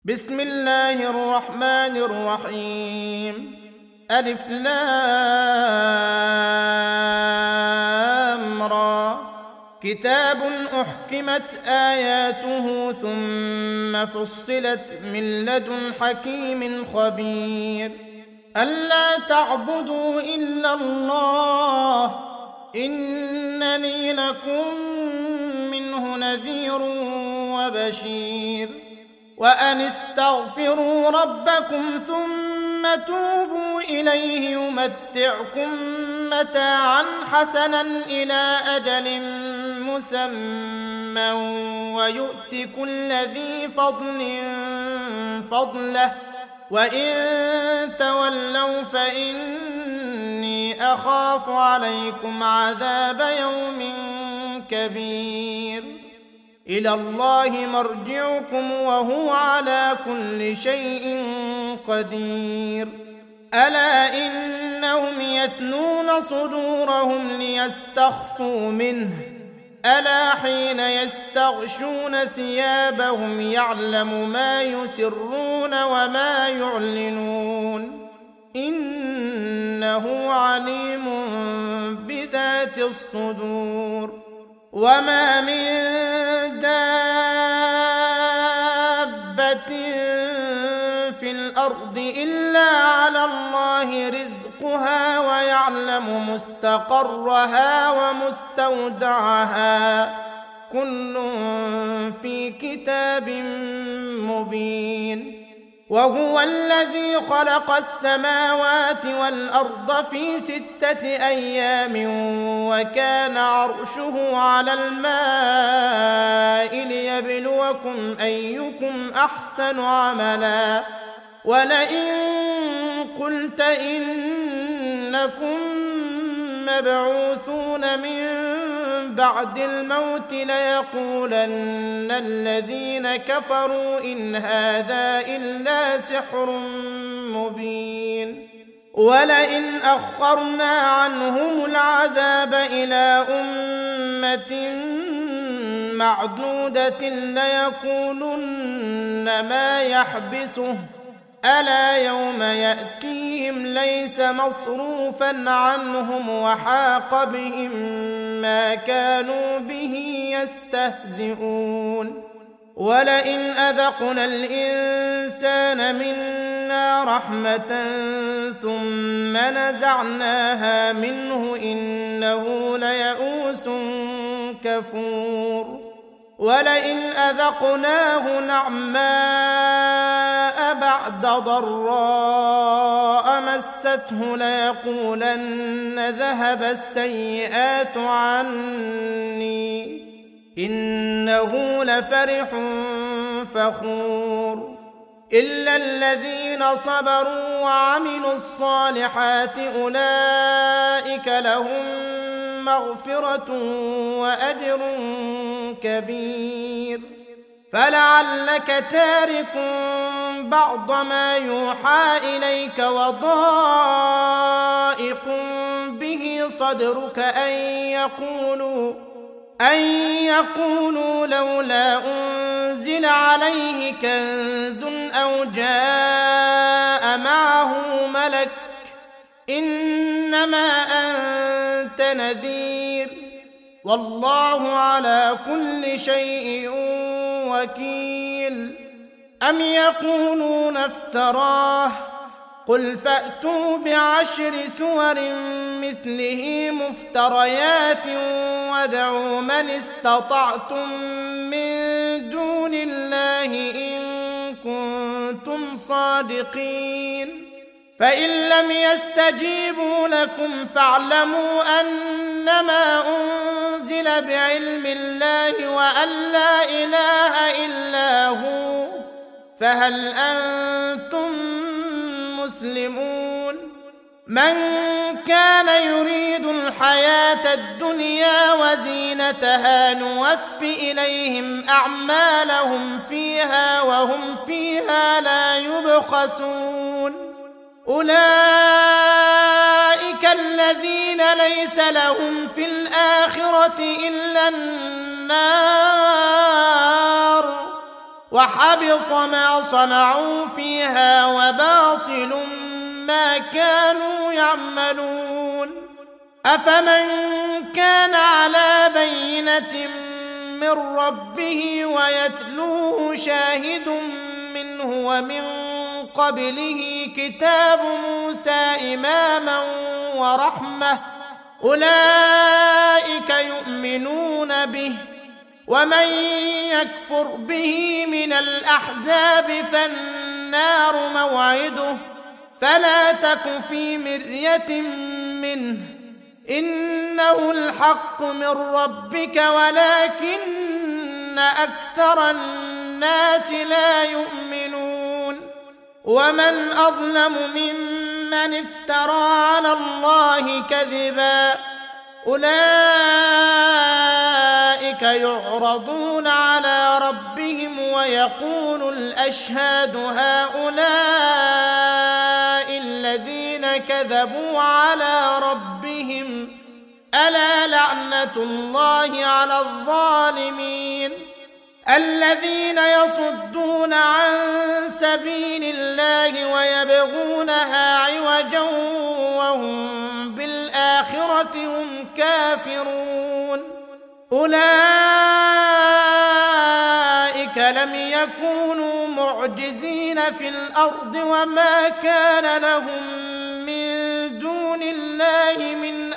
بسم الله الرحمن الرحيم. ألف لام را. كتاب أحكمت آياته ثم فصلت من لدن حكيم خبير. ألا تعبدوا إلا الله إنني لكم منه نذير وبشير. وأن استغفروا ربكم ثم توبوا إليه يمتعكم متاعا حسنا إلى أجل مسمى ويؤت كل ذي فضل فضله وإن تولوا فإني أخاف عليكم عذاب يوم كبير. إلى الله مرجعكم وهو على كل شيء قدير. ألا إنهم يثنون صدورهم ليستخفوا منه ألا حين يستغشون ثيابهم يعلم ما يسرون وما يعلنون إنه عليم بذات الصدور. وما من دابة في الأرض إلا على الله رزقها ويعلم مستقرها ومستودعها كل في كتاب مبين. وهو الذي خلق السماوات والأرض في 6 أيام وكان عرشه على الماء ليبلوكم أيكم أحسن عملا. ولئن قلت إنكم مبعوثون من بعد الموت ليقولن الذين كفروا إن هذا إلا سحر مبين. ولئن أخرنا عنهم العذاب إلى أمة معدودة ليقولن ما يحبسه ألا يوم يأتيهم ليس مصروفا عنهم وحاق بهم ما كانوا به يستهزئون. ولئن أذقنا الإنسان منا رحمة ثم نزعناها منه إنه ليئوس كفور. ولئن أذقناه نعماء بعد ضراء مسته ليقولن ذهب السيئات عني إنه لفرح فخور. إلا الذين صبروا وعملوا الصالحات أولئك لهم مغفرة وأجر كبير. فلعلك تارك بعض ما يوحى إليك وضائق به صدرك أن يقولوا لولا أنزل عليه كنز أو جاء معه ملك إنما أنت نذير والله على كل شيء وكيل. أم يقولون افتراه قل فأتوا ب10 سور مثله مفتريات وادعوا من استطعتم من دون الله إن كنتم صادقين. فإن لم يستجيبوا لكم فاعلموا أنما أنزل بعلم الله وأن لا إله إلا هو فهل أنتم مسلمون. من كان يريد الحياة الدنيا وزينتها نوف إليهم أعمالهم فيها وهم فيها لا يبخسون. أولئك الذين ليس لهم في الآخرة إلا النار وحبط ما صنعوا فيها وباطل ما كانوا يعملون أفمن كان على بينة من ربه ويتلوه شاهد منه ومن قبله كتاب موسى إماما ورحمة أولئك يؤمنون به ومن يكفر به من الأحزاب فالنار موعده فلا تك في مرية منه إنه الحق من ربك ولكن أكثر الناس لا يؤمنون ومن أظلم ممن افترى على الله كذبا أولئك يعرضون على ربهم ويقول الأشهاد هؤلاء الذين كذبوا على ربهم ألا لعنة الله على الظالمين الذين يصدون عن سبيل الله ويبغونها عوجا وهم بالآخرة هم كافرون أولئك لم يكونوا معجزين في الأرض وما كان لهم من دون الله من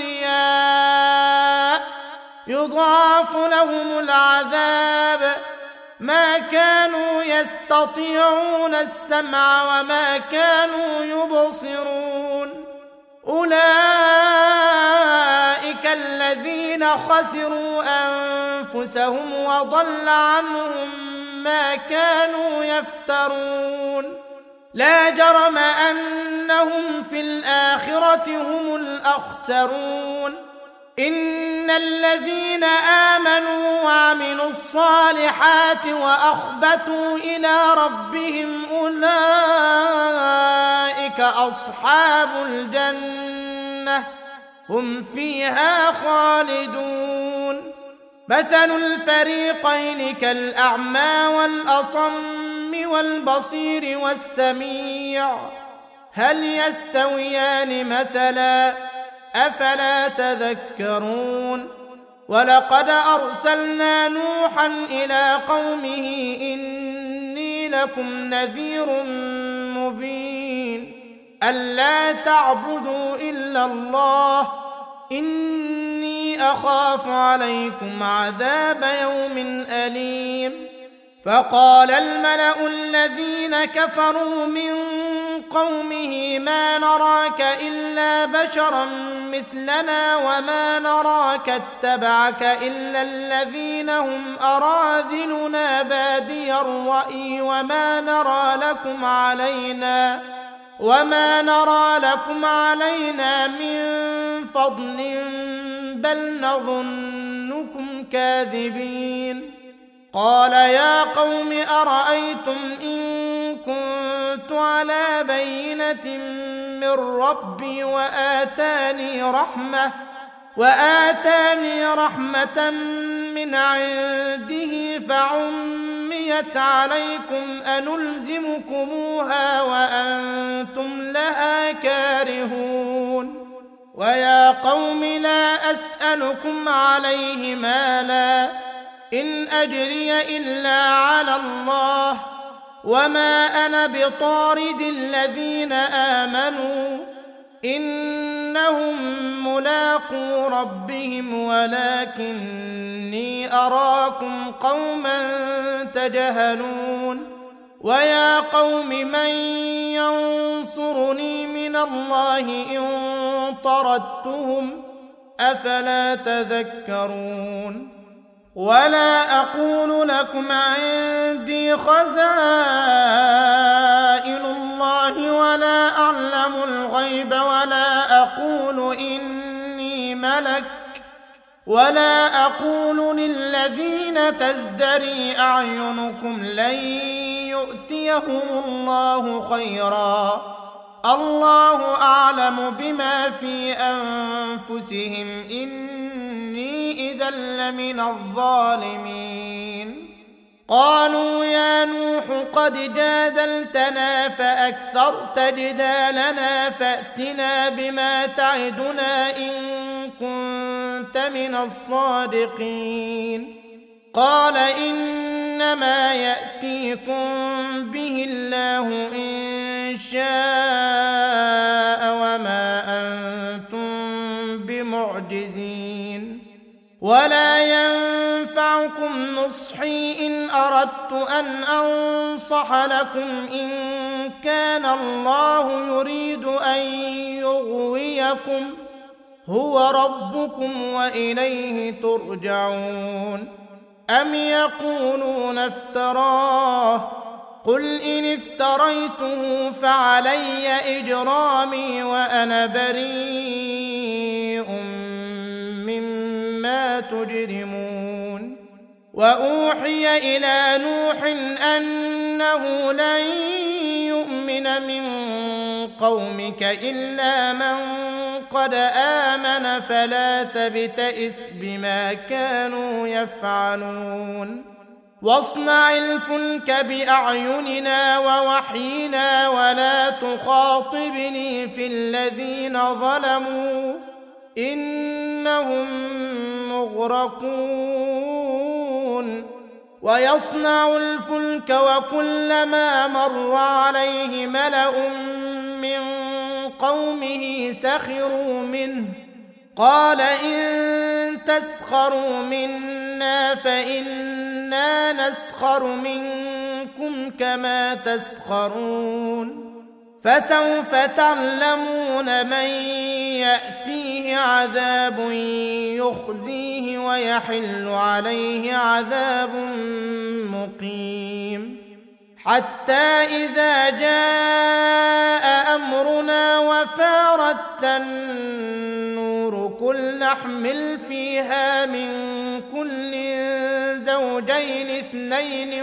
أولياء يضاعف لهم العذاب ما كانوا يستطيعون السمع وما كانوا يبصرون أولئك الذين خسروا أنفسهم وضل عنهم ما كانوا يفترون لا جرم أنهم في الآخرة هم الأخسرون إن الذين آمنوا وعملوا الصالحات وأخبتوا إلى ربهم أولئك أصحاب الجنة هم فيها خالدون مثل الفريقين كالأعمى والأصم والبصير والسميع هل يستويان مثلا أفلا تذكرون ولقد أرسلنا نوحا إلى قومه إني لكم نذير مبين ألا تعبدوا إلا الله إني أخاف عليكم عذاب يوم أليم فقال الملأ الذين كفروا من قومه ما نراك إلا بشرا مثلنا وما نراك اتبعك إلا الذين هم أراذلنا بادي الرأي وما نرى لكم علينا من فضل بل نظنكم كاذبين قال يا قوم أرأيتم إن كنت على بينة من ربي وآتاني رحمة من عنده فعميت عليكم أنلزمكموها وأنتم لها كارهون ويا قوم لا أسألكم عليه مالا إن أجري إلا على الله وما أنا بطارد الذين آمنوا إنهم ملاقو ربهم ولكني أراكم قوما تجهلون ويا قوم من ينصرني من الله إن طردتهم أفلا تذكرون ولا أقول لكم عندي خزائن الله ولا أعلم الغيب ولا أقول إني ملك ولا أقول للذين تزدري أعينكم لن يؤتيهم الله خيرا الله أعلم بما في أنفسهم إني إذا لمن الظالمين قالوا يا نوح قد جادلتنا فأكثرت جدالنا فأتنا بما تعدنا إن كنت من الصادقين قال إنما يأتيكم به الله إن شاء وما أنتم بمعجزين ولا ينفعكم نصحي إن أردت أن أنصح لكم إن كان الله يريد أن يغويكم هو ربكم وإليه ترجعون أم يقولون افتراه قل إن افتريته فعلي إجرامي وأنا بريء مما تجرمون وأوحي إلى نوح أنه لن يؤمن من قومك إلا من قد آمن فلا تبتئس بما كانوا يفعلون واصنع الفلك بأعيننا ووحينا ولا تخاطبني في الذين ظلموا إنهم مغرقون ويصنع الفلك وكلما مر عليه ملأ من قومه سخروا منه قال إن تسخروا منا فإنا نسخر منكم كما تسخرون فسوف تعلمون من يأتيه عذاب يخزيه ويحل عليه عذاب مقيم حتى إذا جاء أمرنا وفارت النور قل نحمل فيها من كل زوجين اثنين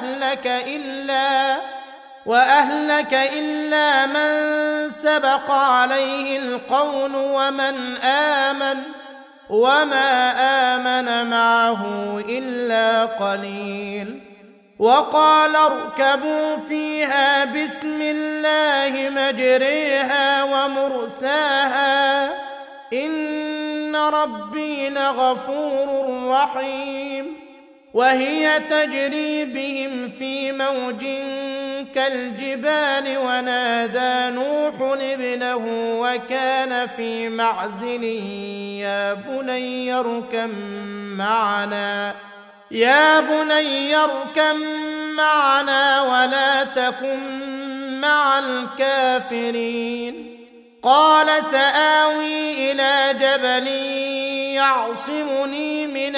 وأهلك إلا من سبق عليه القول ومن آمن وما آمن معه إلا قليل وقال اركبوا فيها بسم الله مجريها ومرساها إن ربي لغفور رحيم وهي تجري بهم في موج كالجبال ونادى نوح ابنه وكان في معزل يا بني اركم معنا ولا تكن مع الكافرين قال سآوي إلى جبل يعصمني من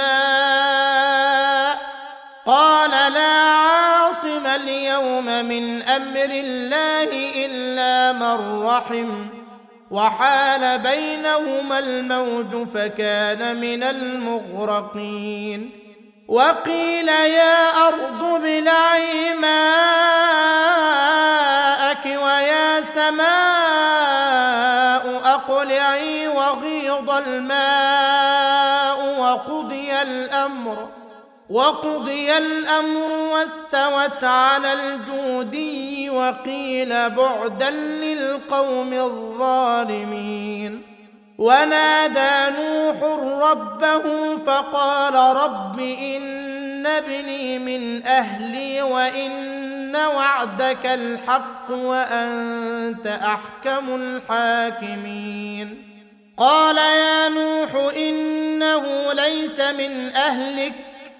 الماء قال لا عاصم اليوم من أمر الله إلا من رحم وحال بينهما الموج فكان من المغرقين وقيل يا أرض ابلعي ماءك ويا سماء أقلعي وغيض الماء وقضي الأمر واستوت على الجودي وقيل بعدا للقوم الظالمين ونادى نوح ربه فقال رب إن ابني من أهلي وإن وعدك الحق وأنت أحكم الحاكمين قال يا نوح إنه ليس من أهلك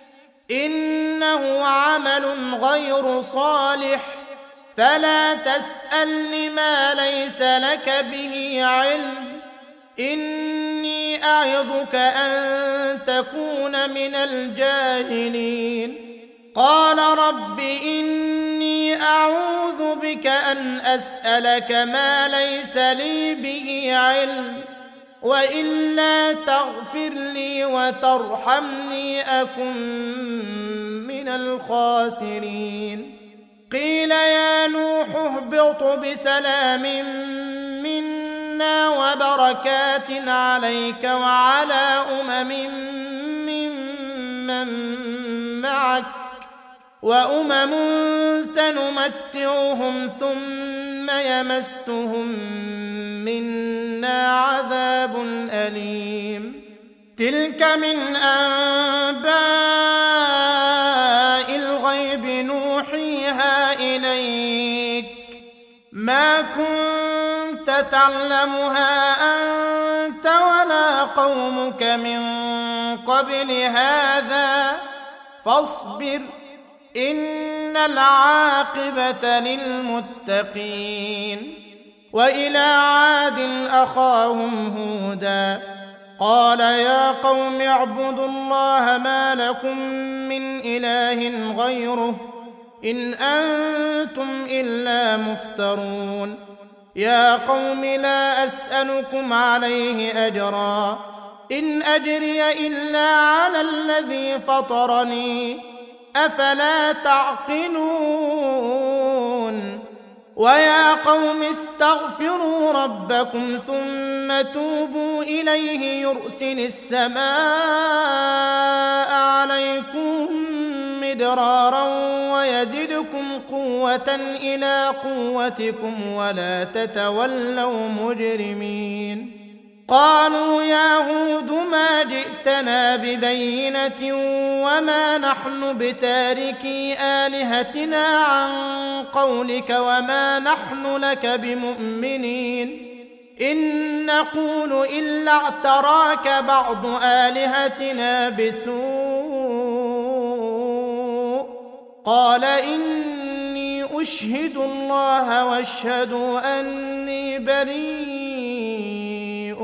إنه عمل غير صالح فلا تسألني ما ليس لك به علم إني أعظك أن تكون من الجاهلين قال رب إني أعوذ بك أن أسألك ما ليس لي به علم وإلا تغفر لي وترحمني أكن من الخاسرين قيل يا نوح اهبط بسلام منا وبركات عليك وعلى أمم ممن معك وأمم سنمتعهم ثم يمسهم منا عذاب أليم. تلك من أنباء الغيب نوحيها إليك ما كنت تعلمها أنت ولا قومك من قبل هذا فاصبر إن العاقبة للمتقين. وإلى عاد أخاهم هودا قال يا قوم اعبدوا الله ما لكم من إله غيره إن أنتم إلا مفترون. يا قوم لا أسألكم عليه أجرا إن أجري إلا على الذي فطرني أفلا تعقلون. ويا قوم استغفروا ربكم ثم توبوا إليه يرسل السماء عليكم مدرارا ويزدكم قوة إلى قوتكم ولا تتولوا مجرمين. قالوا يا هود ما جئتنا ببينة وما نحن بتاركي آلهتنا عن قولك وما نحن لك بمؤمنين إن نقول إلا اعتراك بعض آلهتنا بسوء. قال إني أشهد الله واشهدوا أني بريء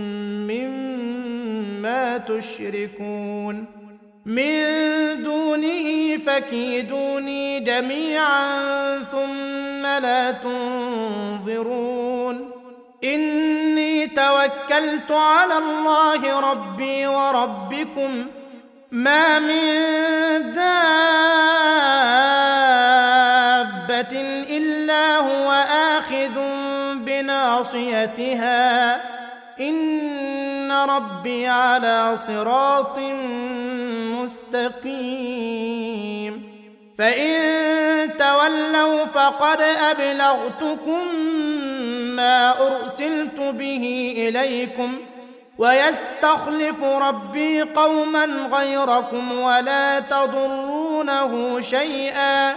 مما تشركون من دونه فكيدوني جميعا ثم لا تنظرون. إني توكلت على الله ربي وربكم ما من دابة إلا هو آخذ بناصيتها إن ربي على صراط مستقيم. فإن تولوا فقد أبلغتكم ما أرسلت به إليكم ويستخلف ربي قوما غيركم ولا تضرونه شيئا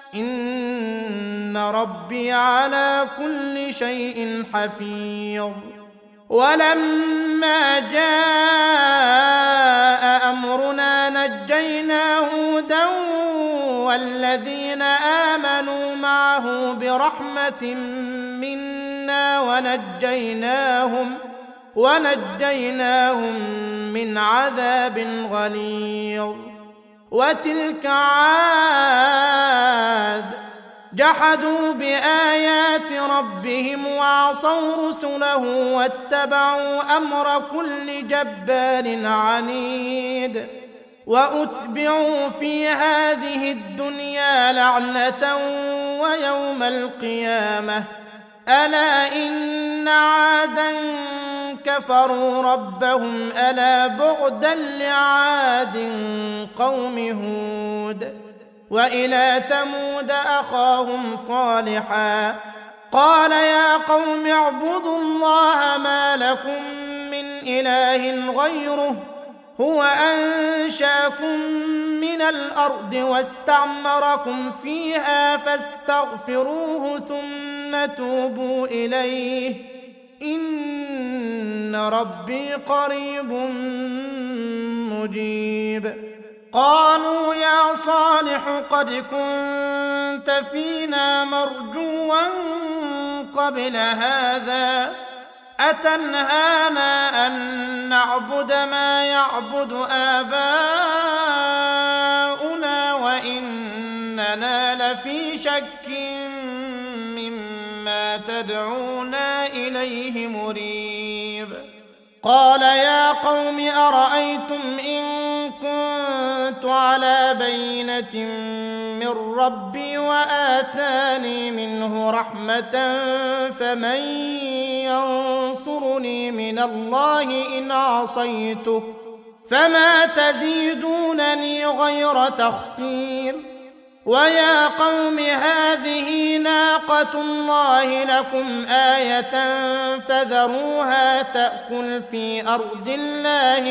إن ربي على كل شيء حفيظ. ولما جاء أمرنا نجينا هودا والذين آمنوا معه برحمة منا ونجيناهم من عذاب غليظ. وتلك عاد جحدوا بآيات ربهم وعصوا رسله واتبعوا أمر كل جبار عنيد. وأتبعوا في هذه الدنيا لعنة ويوم القيامة ألا إن عادا كفروا ربهم ألا بعدا لعاد قوم هود. وإلى ثمود أخاهم صالحا قال يا قوم اعبدوا الله ما لكم من إله غيره هو أنشاكم من الأرض واستعمركم فيها فاستغفروه ثم توبوا إليه إن ربي قريب مجيب. قالوا يا صالح قد كنت فينا مرجوا قبل هذا أتنهانا أن نعبد ما يعبد آباؤنا وإننا لفي شك مما تدعونا إليه مريب. قال يا قوم أرأيتم إن كنت على بينة من ربي وآتاني منه رحمة فمن ينصرني من الله إن عصيته فما تزيدونني غير تخسير. ويا قوم هذه ناقة الله لكم آية فذروها تأكل في أرض الله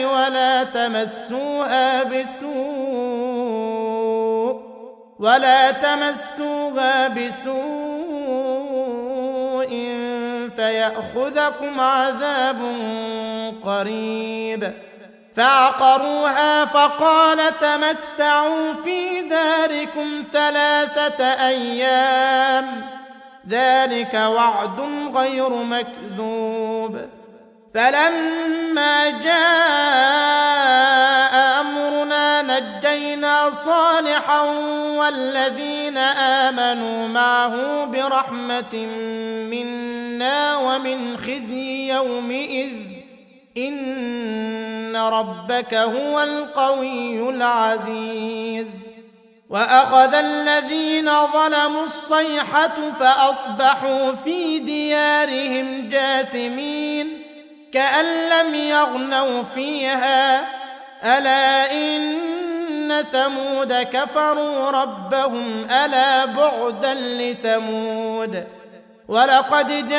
ولا تمسوها بسوء فيأخذكم عذاب قريب. فعقروها فقال تمتعوا في داركم 3 أيام ذلك وعد غير مكذوب. فلما جاء أمرنا نجينا صالحا والذين آمنوا معه برحمة منا ومن خزي يومئذ إن ربك هو القوي العزيز. وأخذ الذين ظلموا الصيحة فأصبحوا في ديارهم جاثمين كأن لم يغنوا فيها ألا إن ثمود كفروا ربهم ألا بعدا لثمود. ولقد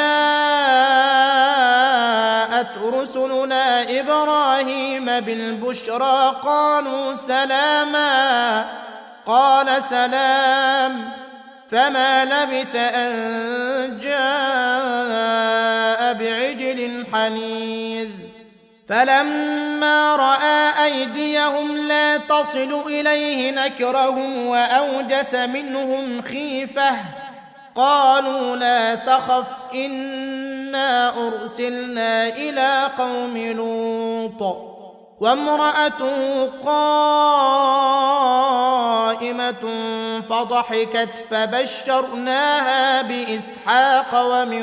جاءت رسلنا إبراهيم بالبشرى قالوا سلاما قال سلام فما لبث أن جاء بعجل حنيذ. فلما رأى أيديهم لا تصل إليه نكرهم وأوجس منهم خيفة قالوا لا تخف إنا أرسلنا إلى قوم لوط وامرأته قائمة فضحكت فبشرناها بإسحاق ومن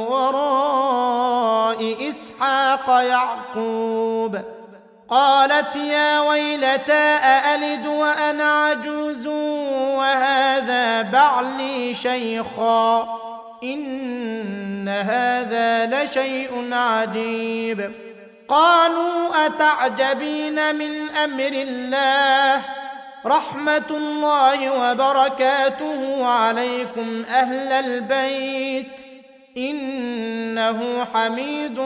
وراء إسحاق يعقوب. قالت يا ويلتى أألد وأنا عجوز وهذا بعلي شيخا إن هذا لشيء عجيب. قالوا أتعجبين من أمر الله رحمة الله وبركاته عليكم أهل البيت إنه حميد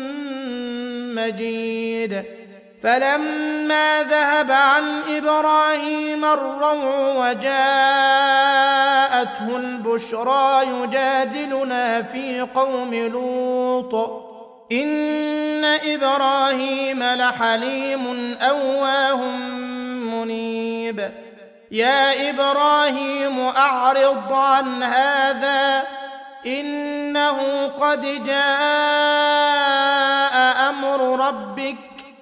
مجيد. فلما ذهب عن إبراهيم الروع وجاءته البشرى يجادلنا في قوم لوط إن إبراهيم لحليم أواه منيب. يا إبراهيم أعرض عن هذا إنه قد جاء أمر ربك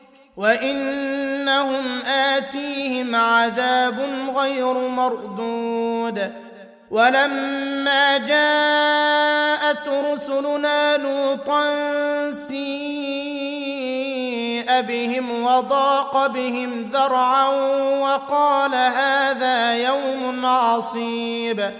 وإنهم آتيهم عذاب غير مردود. ولما جاءت رسلنا لوطا سيء بهم وضاق بهم ذرعا وقال هذا يوم عصيب.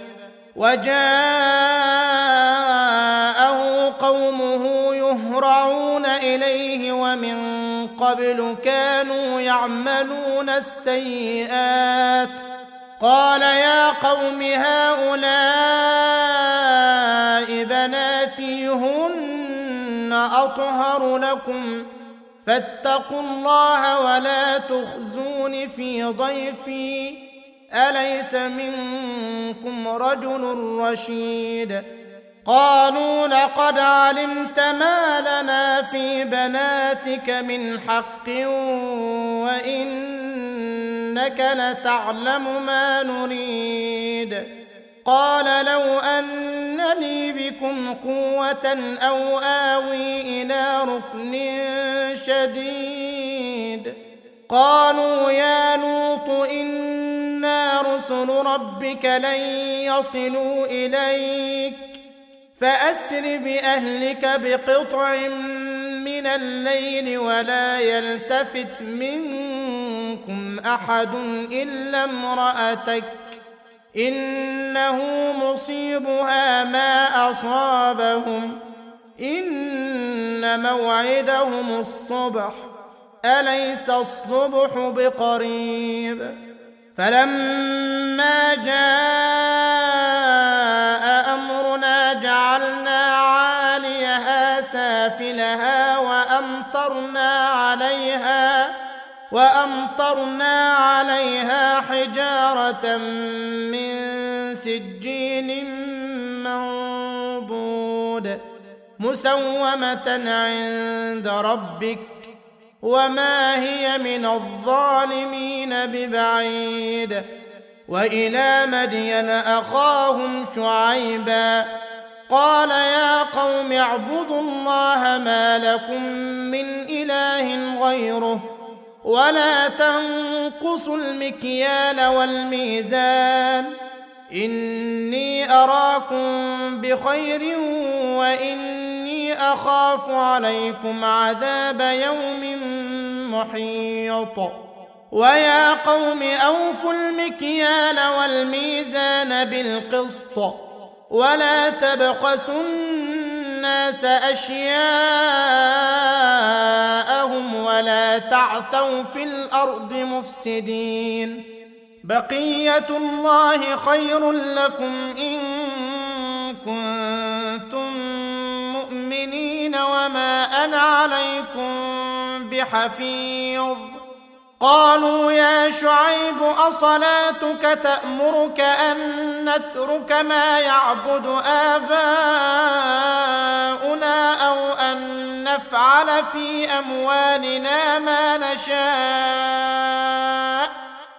وجاءه قومه يهرعون إليه ومن قبل كانوا يعملون السيئات قال يا قوم هؤلاء بناتي هن أطهر لكم فاتقوا الله ولا تخزون في ضيفي أليس منكم رجل رشيد. قالوا لقد علمت ما لنا في بناتك من حق وإنك لتعلم ما نريد. قال لو أن لي بكم قوة أو آوي إلى ركن شديد. قالوا يا لوط إنا رسل ربك لن يصلوا إليك فأسر بأهلك بقطع من الليل ولا يلتفت منكم أحد إلا امرأتك إنه مصيبها ما أصابهم إن موعدهم الصبح أليس الصبح بقريب. فلما ولما جاء أمرنا جعلنا عاليها سافلها وأمطرنا عليها حجارة من سجيل منضود مسومة عند ربك وما هي من الظالمين ببعيد. وإلى مدين أخاهم شعيبا قال يا قوم اعبدوا الله ما لكم من إله غيره ولا تنقصوا المكيال والميزان إني أراكم بخير وإني أخاف عليكم عذاب يوم محيط. ويا قوم أوفوا المكيال والميزان بالقسط ولا تبخسوا الناس أشياءهم ولا تعثوا في الأرض مفسدين. بقية الله خير لكم إن كنتم مؤمنين وما أنا عليكم بحفيظ. قالوا يا شعيب أصلاتك تأمرك أن نترك ما يعبد آباؤنا أو أن نفعل في أموالنا ما نشاء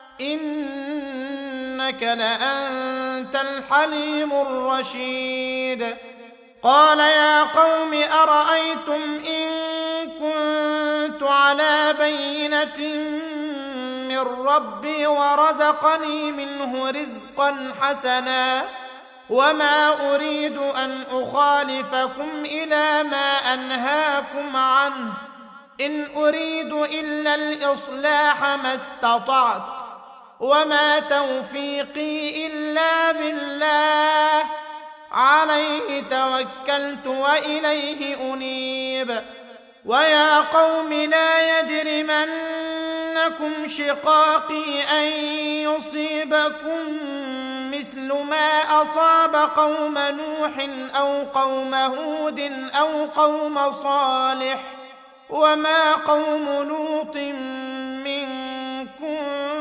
إنك لأنت الحليم الرشيد. قال يا قوم أرأيتم إن كنت على بينة من ربي ورزقني منه رزقا حسنا وما أريد أن أخالفكم إلى ما أنهاكم عنه إن أريد إلا الإصلاح ما استطعت وما توفيقي إلا بالله عليه توكلت وإليه أنيب. ويا قوم لا يجرمنكم شقاقي أن يصيبكم مثل ما أصاب قوم نوح أو قوم هود أو قوم صالح وما قوم لوط منكم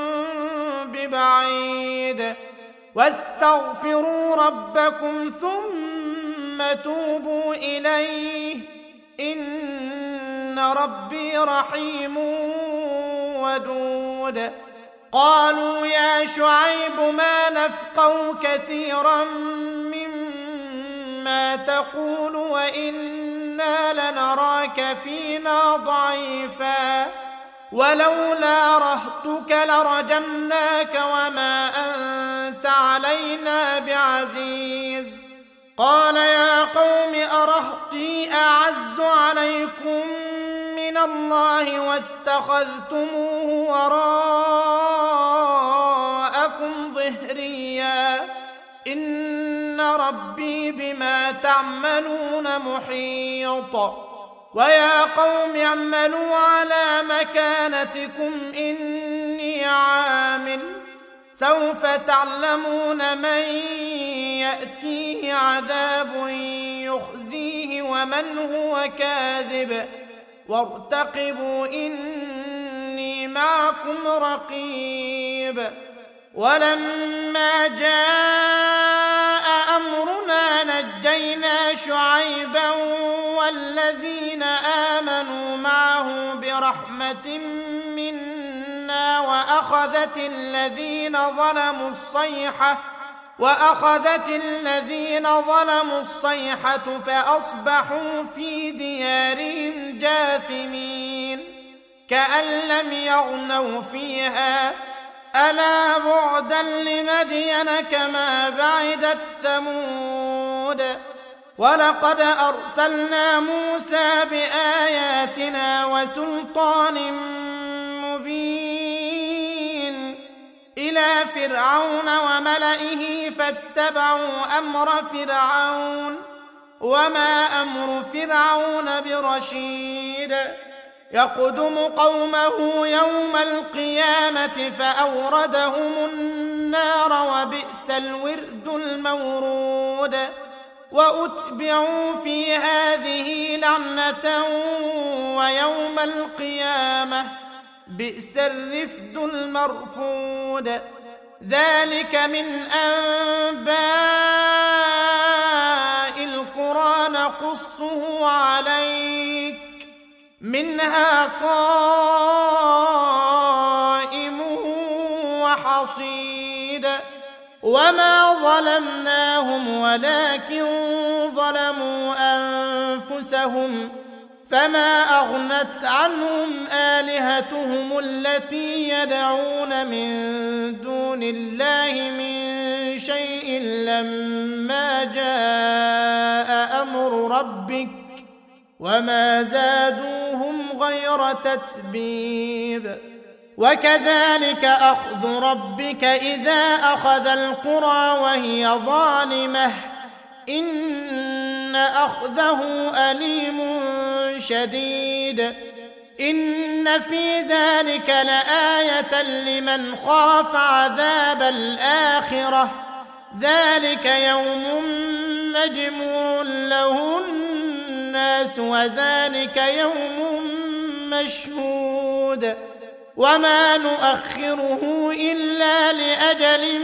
ببعيد. واستغفروا ربكم ثم توبوا إليه إن ربي رحيم ودود. قالوا يا شعيب ما نفقه كثيرا مما تقول وإنا لنراك فينا ضعيفا ولولا رهطك لرجمناك وما أنت علينا بعزيز. قال يا قوم أرهطي أعز عليكم من الله واتخذتموه وراءكم ظهريا إن ربي بما تعملون محيط. ويا قوم اعملوا على مكانتكم إني عامل سوف تعلمون من يأتيه عذاب يخزيه ومن هو كاذب وارتقبوا إني معكم رقيب. ولما جاء أمرنا نجينا شعيبا والذين آمنوا معه برحمة منا وأخذت الذين ظلموا الصيحة فأصبحوا في ديارهم جاثمين كأن لم يغنوا فيها ألا بعدا لمدين كما بعدت ثمود. ولقد أرسلنا موسى بآياتنا وسلطان مبين إلى فرعون وملئه فاتبعوا أمر فرعون وما أمر فرعون برشيد. يقدم قومه يوم القيامة فأوردهم النار النار وبئس الورد المورود وأتبعوا في هذه لعنة ويوم القيامة بئس الرفد المرفود ذلك من أنباء القرى نقصه عليك منها قائم وحصيد وما ظلمناهم ولكن ظلموا أنفسهم فما أغنت عنهم آلهتهم التي يدعون من دون الله من شيء لما جاء أمر ربك وما زادوهم غير تتبيب وكذلك أخذ ربك إذا أخذ القرى وهي ظالمة إن أخذه أليم شديد إن في ذلك لآية لمن خاف عذاب الآخرة ذلك يوم مجموع له الناس وذلك يوم مشهود وما نؤخره إلا لأجل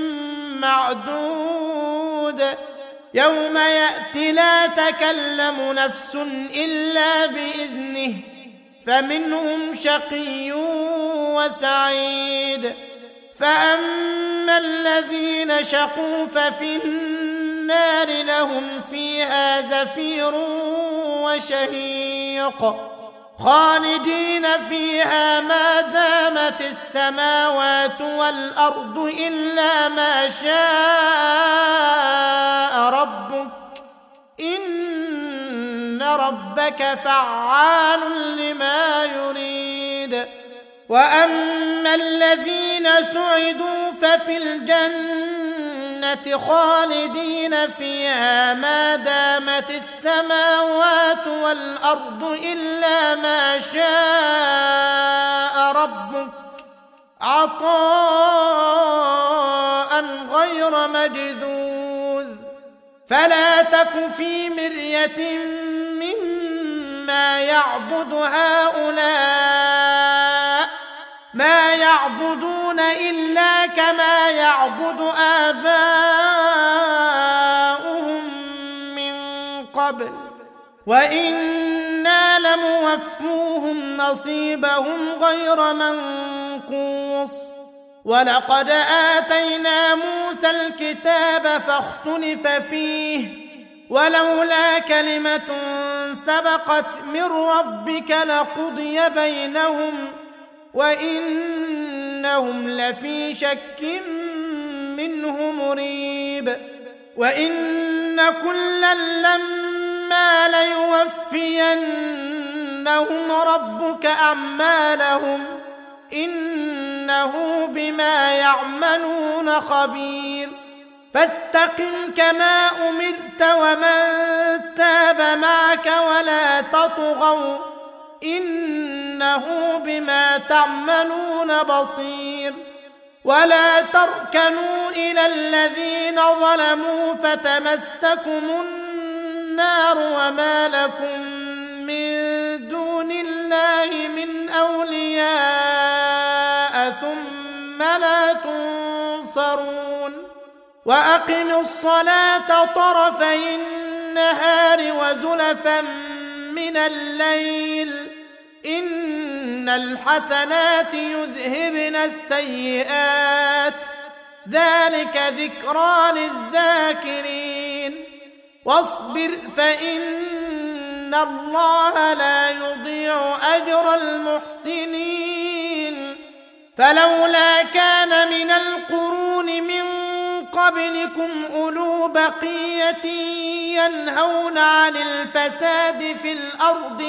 معدود يوم يأتي لا تكلم نفس إلا بإذنه فمنهم شقي وسعيد فأما الذين شقوا ففي النار لهم فيها زفير وشهيق خالدين فيها ما دامت السماوات والأرض إلا ما شاء ربك إن ربك فعال لما يريد وأما الذين سعدوا ففي الجنة خالدين فيها ما دامت السماوات والأرض إلا ما شاء ربك عطاء غير مجذوذ فلا تك في مرية مما يعبد هؤلاء ما يعبدون إلا كما يعبد آباؤهم من قبل وإنا لموفوهم نصيبهم غير منقوص ولقد آتينا موسى الكتاب فاختلف فيه ولولا كلمة سبقت من ربك لقضي بينهم وإنهم لفي شك منه مريب وإن كلا لما ليوفينهم ربك أعمالهم إنه بما يعملون خبير فاستقم كما أمرت ومن تاب معك ولا تطغوا إنه بما تعملون بصير ولا تركنوا إلى الذين ظلموا فتمسكم النار وما لكم من دون الله من أولياء ثم لا تنصرون وأقموا الصلاة طرفي النهار وزلفا من الليل إن الحسنات يذهبن السيئات ذلك ذكرى للذاكرين واصبر فإن الله لا يضيع أجر المحسنين فلولا كان من القرون من قبلكم أولو بقية ينهون عن الفساد في الأرض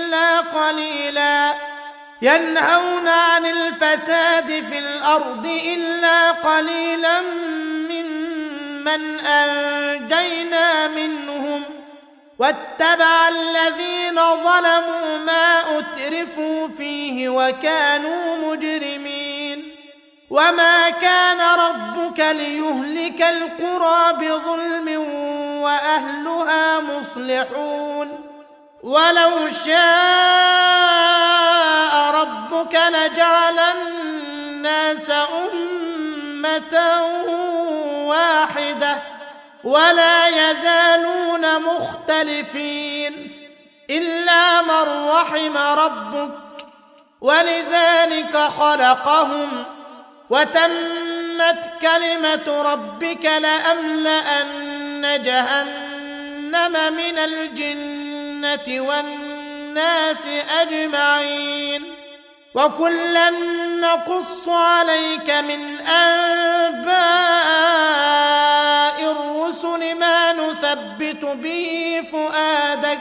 إلا قليلا ممن أنجينا منهم واتبع الذين ظلموا ما أترفوا فيه وكانوا مجرمين وما كان ربك ليهلك القرى بظلم وأهلها مصلحون ولو شاء ربك لجعل الناس أمة واحدة ولا يزالون مختلفين إلا من رحم ربك ولذلك خلقهم وتمت كلمة ربك لأملأن جهنم من الجنة والناس أجمعين وكلا نقص عليك من أنباء الرسل ما نثبت به فؤادك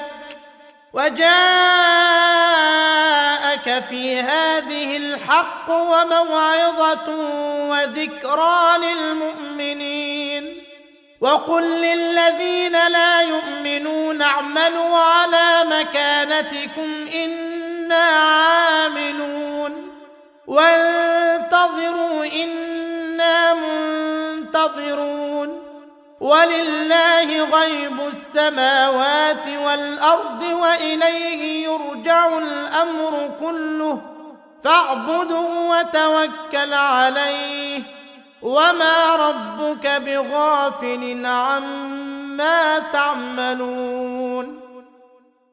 وجاءك في هذه الحق وموعظة وذكرى للمؤمنين وقل للذين لا يؤمنون اعملوا على مكانتكم إنا عاملون وانتظروا إنا منتظرون ولله غيب السماوات والأرض وإليه يرجع الأمر كله فاعبده وتوكل عليه وما ربك بغافل عما تعملون